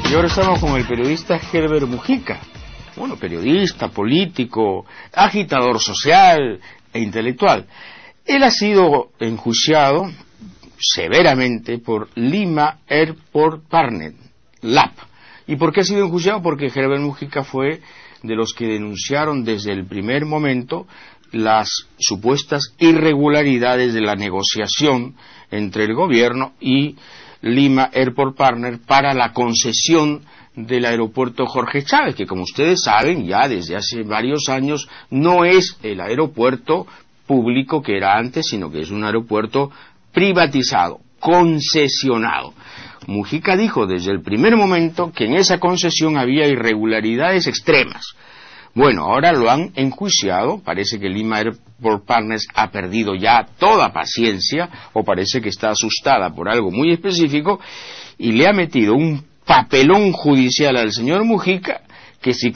Y ahora estamos con el periodista Herbert Mujica. Bueno, periodista, político, agitador social e intelectual. Él ha sido enjuiciado severamente por Lima Airport Partners, LAP. ¿Y por qué ha sido enjuiciado? Porque Herbert Mujica fue de los que denunciaron desde el primer momento las supuestas irregularidades de la negociación entre el gobierno y Lima Airport Partners para la concesión del aeropuerto Jorge Chávez, que como ustedes saben ya desde hace varios años no es el aeropuerto público que era antes, sino que es un aeropuerto privatizado, concesionado. Mujica dijo desde el primer momento que en esa concesión había irregularidades extremas. Bueno, ahora lo han enjuiciado, parece que Lima Airport Partners ha perdido ya toda paciencia, o parece que está asustada por algo muy específico, y le ha metido un papelón judicial al señor Mujica, que si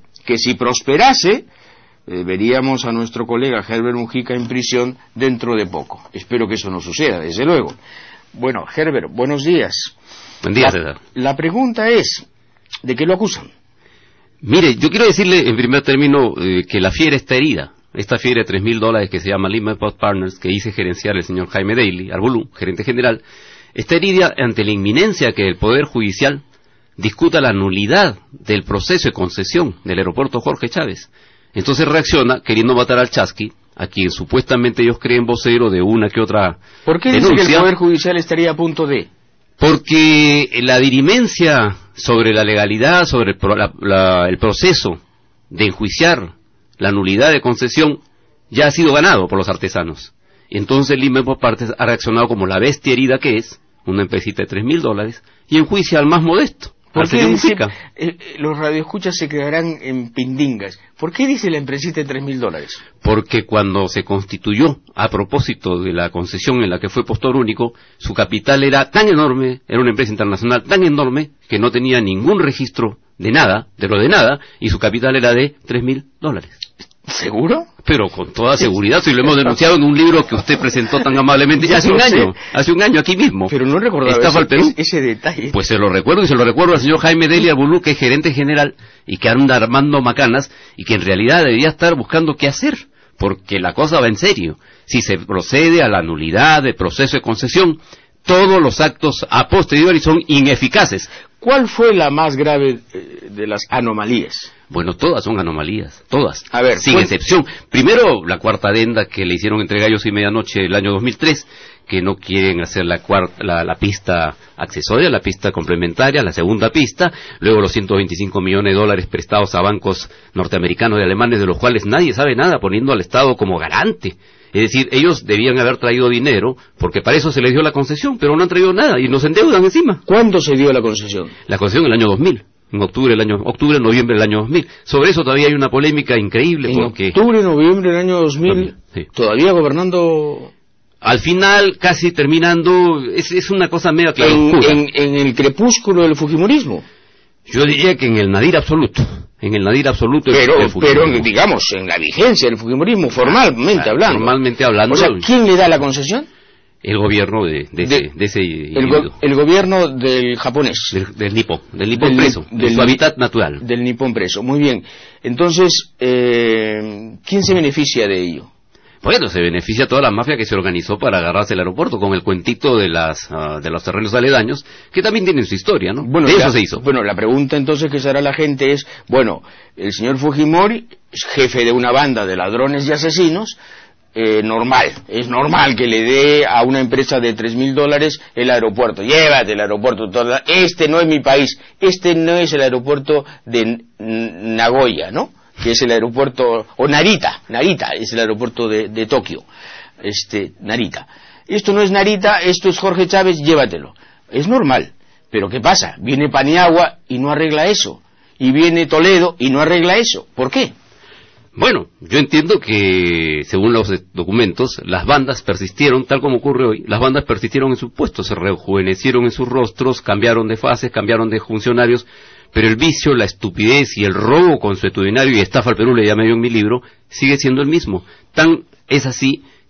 prosperase, veríamos a nuestro colega Herbert Mujica en prisión dentro de poco. Espero que eso no suceda, desde luego. Bueno, Herbert, buenos días. Buen día, César. La pregunta es, ¿de qué lo acusan? Mire, yo quiero decirle en primer término que la fiera está herida. Esta fiera de $3,000 que se llama Lima Airport Partners, que hice gerenciar el señor Jaime Daly, Arbolú, gerente general, está herida ante la inminencia que el Poder Judicial discuta la nulidad del proceso de concesión del aeropuerto Jorge Chávez. Entonces reacciona queriendo matar al Chasqui, a quien supuestamente ellos creen vocero de una que otra ¿Por qué denuncia? dice que el Poder Judicial estaría a punto de...? Porque la dirimencia sobre la legalidad, sobre el proceso de enjuiciar la nulidad de concesión ya ha sido ganado por los artesanos. Entonces Lima Airport Partners ha reaccionado como la bestia herida que es, una empresita de $3,000, y enjuicia al más modesto. ¿Por qué dice, los radioescuchas se quedarán en pindingas? ¿Por qué dice la empresita de $3,000? Porque cuando se constituyó, a propósito de la concesión en la que fue postor único, su capital era tan enorme, era una empresa internacional tan enorme, que no tenía ningún registro de nada, y su capital era de $3,000. ¿Seguro? Pero con toda seguridad, si lo hemos denunciado en un libro que usted presentó tan amablemente hace un año aquí mismo. Pero no recordaba ese detalle. Pues se lo recuerdo, y se lo recuerdo al señor Jaime Daly Arbolú, que es gerente general y que anda armando macanas, y que en realidad debería estar buscando qué hacer, porque la cosa va en serio. Si se procede a la nulidad del proceso de concesión, todos los actos a posteriori son ineficaces. ¿Cuál fue la más grave de las anomalías? Bueno, todas son anomalías, todas, a ver, sin excepción. Primero, la cuarta adenda que le hicieron entre gallos y medianoche el año 2003, que no quieren hacer la pista accesoria, la pista complementaria, la segunda pista, luego los $125 millones prestados a bancos norteamericanos y alemanes, de los cuales nadie sabe nada, poniendo al Estado como garante. Es decir, ellos debían haber traído dinero, porque para eso se les dio la concesión, pero no han traído nada, y nos endeudan encima. ¿Cuándo se dio la concesión? La concesión en el año 2000. En noviembre del año 2000. Sobre eso todavía hay una polémica increíble. Noviembre del año 2000, sí. ¿Todavía gobernando? Al final, casi terminando, es una cosa media claroscura. ¿En el crepúsculo del fujimorismo? Yo diría que en el nadir absoluto. Pero digamos, en la vigencia del fujimorismo, formalmente hablando. Formalmente hablando. O sea, ¿quién le da la concesión? El gobierno de ese individuo. El gobierno del japonés. Del nipón preso, de su hábitat natural. Del nipón preso, muy bien. Entonces, ¿quién se beneficia de ello? Bueno, se beneficia toda la mafia que se organizó para agarrarse el aeropuerto, con el cuentito de los terrenos aledaños, que también tienen su historia, ¿no? Bueno, eso se hizo. Bueno, la pregunta entonces que se hará la gente es, bueno, el señor Fujimori, jefe de una banda de ladrones y asesinos, es normal que le dé a una empresa de $3,000 el aeropuerto. Llévate el aeropuerto. Este no es mi país. Este no es el aeropuerto de Nagoya, ¿no? Que es el aeropuerto, o Narita es el aeropuerto de Tokio. Narita. Esto no es Narita, esto es Jorge Chávez, llévatelo. Es normal. Pero ¿qué pasa? Viene Paniagua y no arregla eso. Y viene Toledo y no arregla eso. ¿Por qué? Bueno, yo entiendo que, según los documentos, las bandas persistieron, tal como ocurre hoy, las bandas persistieron en sus puestos, se rejuvenecieron en sus rostros, cambiaron de fases, cambiaron de funcionarios, pero el vicio, la estupidez y el robo consuetudinario y estafa al Perú, le llamé yo en mi libro, sigue siendo el mismo. Tan es así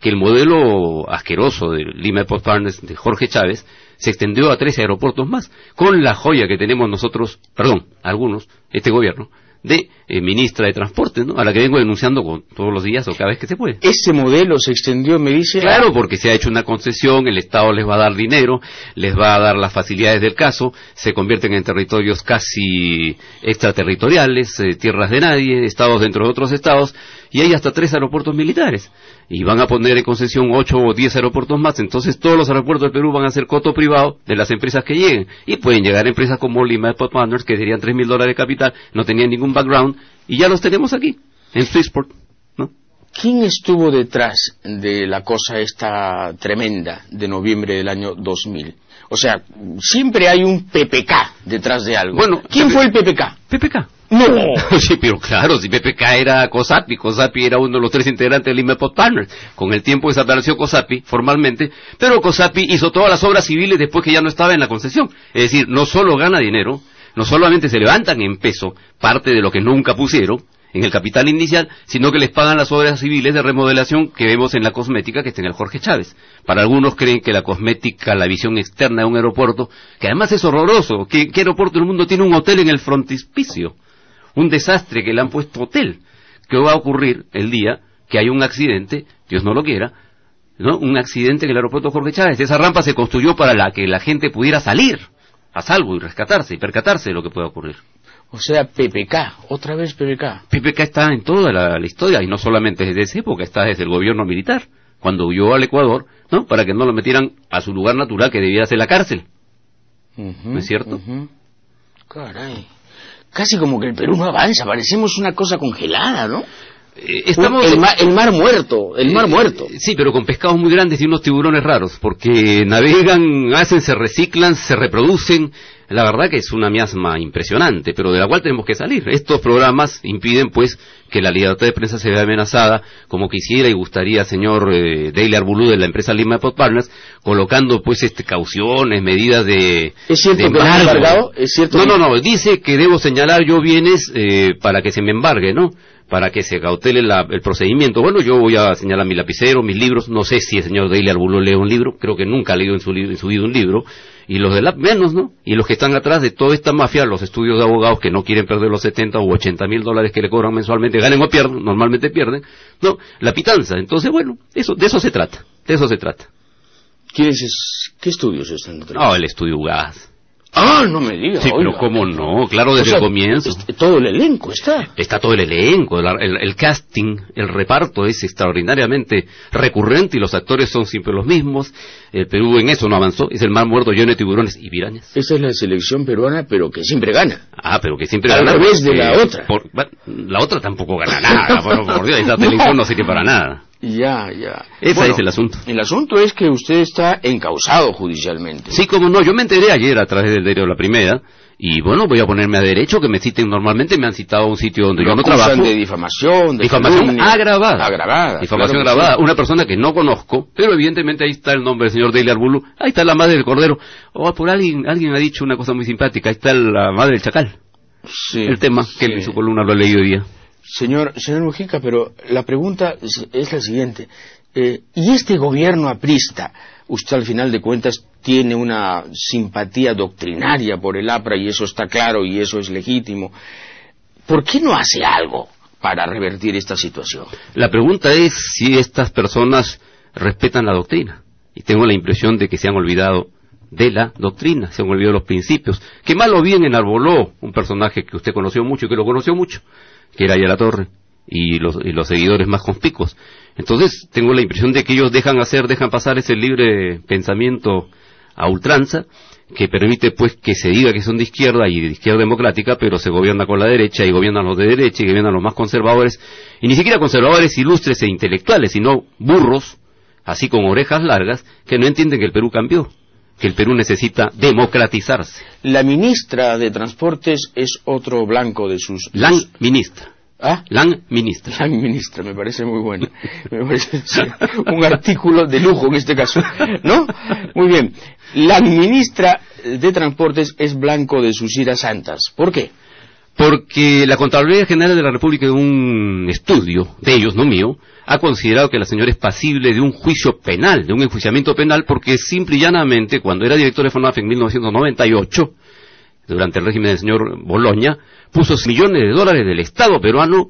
que el modelo asqueroso de Lima Airport Partners de Jorge Chávez se extendió a 13 aeropuertos más, con la joya que tenemos nosotros, algunos, este gobierno, de ministra de Transporte, ¿no? A la que vengo denunciando todos los días o cada vez que se puede. Ese modelo se extendió, me dice. Claro, porque se ha hecho una concesión, el Estado les va a dar dinero, les va a dar las facilidades del caso, se convierten en territorios casi extraterritoriales, tierras de nadie, estados dentro de otros estados, y hay hasta 3 aeropuertos militares. Y van a poner en concesión 8 o 10 aeropuertos más, entonces todos los aeropuertos del Perú van a ser coto privado de las empresas que lleguen. Y pueden llegar empresas como Lima Airport Partners, que serían $3,000 de capital, no tenían ningún background, y ya los tenemos aquí, en Swissport, ¿no? ¿Quién estuvo detrás de la cosa esta tremenda de noviembre del año 2000? O sea, siempre hay un PPK detrás de algo. Bueno, ¿quién fue el PPK? PPK. No. Sí, pero claro, si PPK era COSAPI era uno de los 3 integrantes del Lima Airport Partners. Con el tiempo desapareció COSAPI formalmente, pero COSAPI hizo todas las obras civiles después que ya no estaba en la concesión. Es decir, no solo gana dinero, no solamente se levantan en peso parte de lo que nunca pusieron en el capital inicial, sino que les pagan las obras civiles de remodelación que vemos en la cosmética que está en el Jorge Chávez. Para algunos creen que la cosmética, la visión externa de un aeropuerto, que además es horroroso, ¿qué aeropuerto del mundo tiene un hotel en el frontispicio? Un desastre que le han puesto hotel. ¿Qué va a ocurrir el día que hay un accidente, Dios no lo quiera, ¿no? Un accidente en el aeropuerto Jorge Chávez? Esa rampa se construyó para que la gente pudiera salir a salvo y rescatarse y percatarse de lo que pueda ocurrir. O sea, PPK, otra vez PPK. PPK está en toda la historia, y no solamente desde esa época, está desde el gobierno militar, cuando huyó al Ecuador, ¿no? Para que no lo metieran a su lugar natural, que debía ser la cárcel. ¿No es cierto? Caray. Casi como que el Perú no avanza, parecemos una cosa congelada, ¿no? Estamos el mar muerto, el mar muerto. Sí, pero con pescados muy grandes y unos tiburones raros, porque navegan, se reciclan, se reproducen. La verdad que es una miasma impresionante, pero de la cual tenemos que salir. Estos programas impiden, pues, que la libertad de prensa se vea amenazada, como quisiera y gustaría señor Daily Arbulú de la empresa Lima Airport Partners, colocando, pues, cauciones, medidas de... ¿Es cierto que embargo. me ha embargado? ¿Es cierto No, dice que debo señalar yo bienes para que se me embargue, ¿no? Para que se cautele el procedimiento. Bueno, yo voy a señalar mi lapicero, mis libros. No sé si el señor Daily Arbulú lee un libro, creo que nunca ha leído en su vida un libro, y los de la menos, ¿no? Y los que están atrás de toda esta mafia, los estudios de abogados que no quieren perder los 70 u 80 mil dólares que le cobran mensualmente, ganen o pierden, normalmente pierden, ¿no? La pitanza. Entonces, bueno, de eso se trata. ¿Qué estudios están detrás? No, el estudio UGAS. Ah, no me digas. Sí, oiga. pero cómo no, claro, desde el comienzo. Todo el elenco está. Está todo el elenco, el casting, el reparto es extraordinariamente recurrente y los actores son siempre los mismos. El Perú en eso no avanzó, es el mar muerto lleno de tiburones y pirañas. Esa es la selección peruana, pero que siempre gana. Ah, pero que siempre gana. Al revés de la otra. La otra tampoco gana nada, por Dios, esa televisión no sirve para nada. Ya. Ese es el asunto. El asunto es que usted está encausado judicialmente. Sí, como no, yo me enteré ayer a través del diario La Primera, y bueno, voy a ponerme a derecho, que me citen normalmente, me han citado a un sitio donde yo no trabajo. De difamación, agravada. Difamación agravada. Una persona que no conozco, pero evidentemente ahí está el nombre del señor Daily Arbulú, ahí está la madre del Cordero, por alguien ha dicho una cosa muy simpática, ahí está la madre del Chacal. Sí. El tema que en su columna lo he leído hoy día. Señor Mujica, pero la pregunta es la siguiente. ¿Y este gobierno aprista, usted al final de cuentas tiene una simpatía doctrinaria por el APRA y eso está claro y eso es legítimo, ¿por qué no hace algo para revertir esta situación? La pregunta es si estas personas respetan la doctrina. Y tengo la impresión de que se han olvidado de la doctrina, se han olvidado los principios. Que mal o bien enarboló un personaje que usted conoció mucho y que lo conoció mucho, que era Ayala Torre, y los seguidores más conspicuos. Entonces, tengo la impresión de que ellos dejan pasar ese libre pensamiento a ultranza, que permite pues que se diga que son de izquierda y de izquierda democrática, pero se gobierna con la derecha, y gobiernan los de derecha, y gobiernan los más conservadores, y ni siquiera conservadores ilustres e intelectuales, sino burros, así con orejas largas, que no entienden que el Perú cambió, que el Perú necesita democratizarse. La ministra de Transportes es otro blanco de sus... Ministra. ¿Ah? Ministra, me parece muy bueno. Me parece un artículo de lujo en este caso, ¿no? Muy bien. La ministra de Transportes es blanco de sus iras santas. ¿Por qué? Porque la Contraloría General de la República, en un estudio de ellos, no mío, ha considerado que la señora es pasible de un juicio penal, de un enjuiciamiento penal, porque simple y llanamente, cuando era director de FONAF en 1998, durante el régimen del señor Boloña, puso millones de dólares del Estado peruano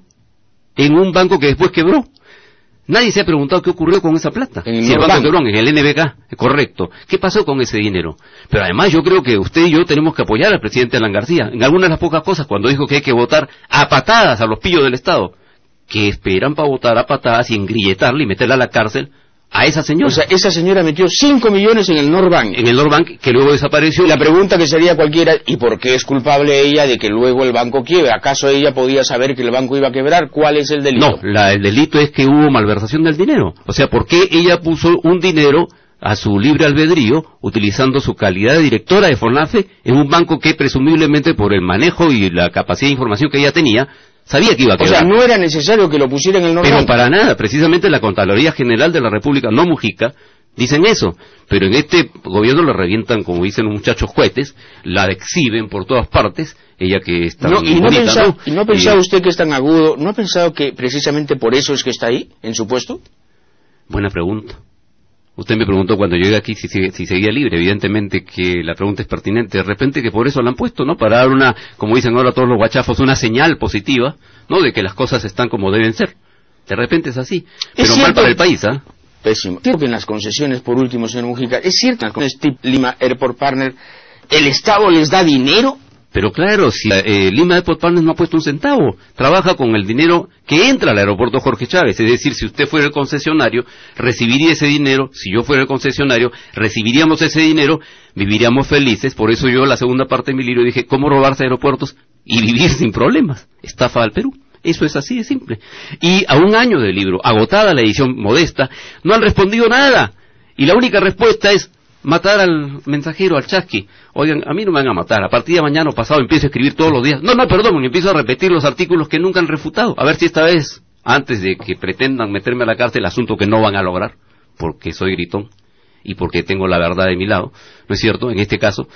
en un banco que después quebró. Nadie se ha preguntado qué ocurrió con esa plata. En el banco quebró, en el NBK, correcto. ¿Qué pasó con ese dinero? Pero además yo creo que usted y yo tenemos que apoyar al presidente Alan García en algunas de las pocas cosas, cuando dijo que hay que votar a patadas a los pillos del Estado, que esperan para votar a patadas y engrilletarle y meterla a la cárcel a esa señora. O sea, esa señora metió 5 millones en el Norbank. En el Norbank, que luego desapareció. Y la pregunta que sería cualquiera, ¿y por qué es culpable ella de que luego el banco quiebre? ¿Acaso ella podía saber que el banco iba a quebrar? ¿Cuál es el delito? No, el delito es que hubo malversación del dinero. O sea, ¿por qué ella puso un dinero a su libre albedrío, utilizando su calidad de directora de FONAFE, en un banco que presumiblemente por el manejo y la capacidad de información que ella tenía, sabía que iba a quebrar? O sea, no era necesario que lo pusiera en el Norbank. Pero para nada, precisamente la Contraloría General de la República, no Mujica, dicen eso, pero en este gobierno lo revientan, como dicen los muchachos, cohetes, la exhiben por todas partes, ella que está ¿Y no ha pensado usted que es tan agudo? ¿No ha pensado que precisamente por eso es que está ahí, en su puesto? Buena pregunta. Usted me preguntó cuando llegué aquí si seguía libre. Evidentemente que la pregunta es pertinente. De repente que por eso la han puesto, ¿no? Para dar una, como dicen ahora todos los guachafos, una señal positiva, ¿no? De que las cosas están como deben ser. De repente es así. Pero mal para el país, ¿ah? Pésimo. Creo que en las concesiones, por último, señor Mujica, es cierto que en las concesiones tipo Lima Airport Partner, ¿el Estado les da dinero? Pero claro, si Lima Airport Partners no ha puesto un centavo, trabaja con el dinero que entra al aeropuerto Jorge Chávez. Es decir, si usted fuera el concesionario, recibiría ese dinero. Si yo fuera el concesionario, recibiríamos ese dinero, viviríamos felices. Por eso yo, la segunda parte de mi libro, dije, ¿cómo robarse aeropuertos y vivir sin problemas? Estafa al Perú. Eso es así de simple. Y a un año del libro, agotada la edición modesta, no han respondido nada. Y la única respuesta es matar al mensajero, al chasqui. Oigan, a mí no me van a matar. A partir de mañana o pasado empiezo a escribir todos los días. Perdón, empiezo a repetir los artículos que nunca han refutado. A ver si esta vez, antes de que pretendan meterme a la cárcel, asunto que no van a lograr, porque soy gritón y porque tengo la verdad de mi lado, ¿no es cierto? En este caso,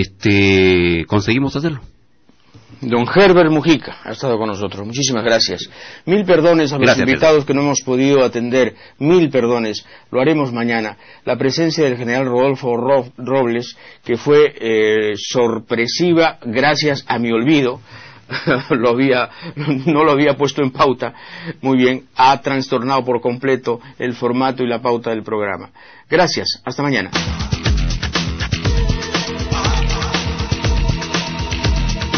conseguimos hacerlo. Don Herbert Mujica ha estado con nosotros. Muchísimas gracias. 1000 perdones a los invitados que no hemos podido atender. 1000 perdones. Lo haremos mañana. La presencia del general Rodolfo Robles, que fue sorpresiva gracias a mi olvido. No lo había puesto en pauta. Muy bien. Ha trastornado por completo el formato y la pauta del programa. Gracias. Hasta mañana.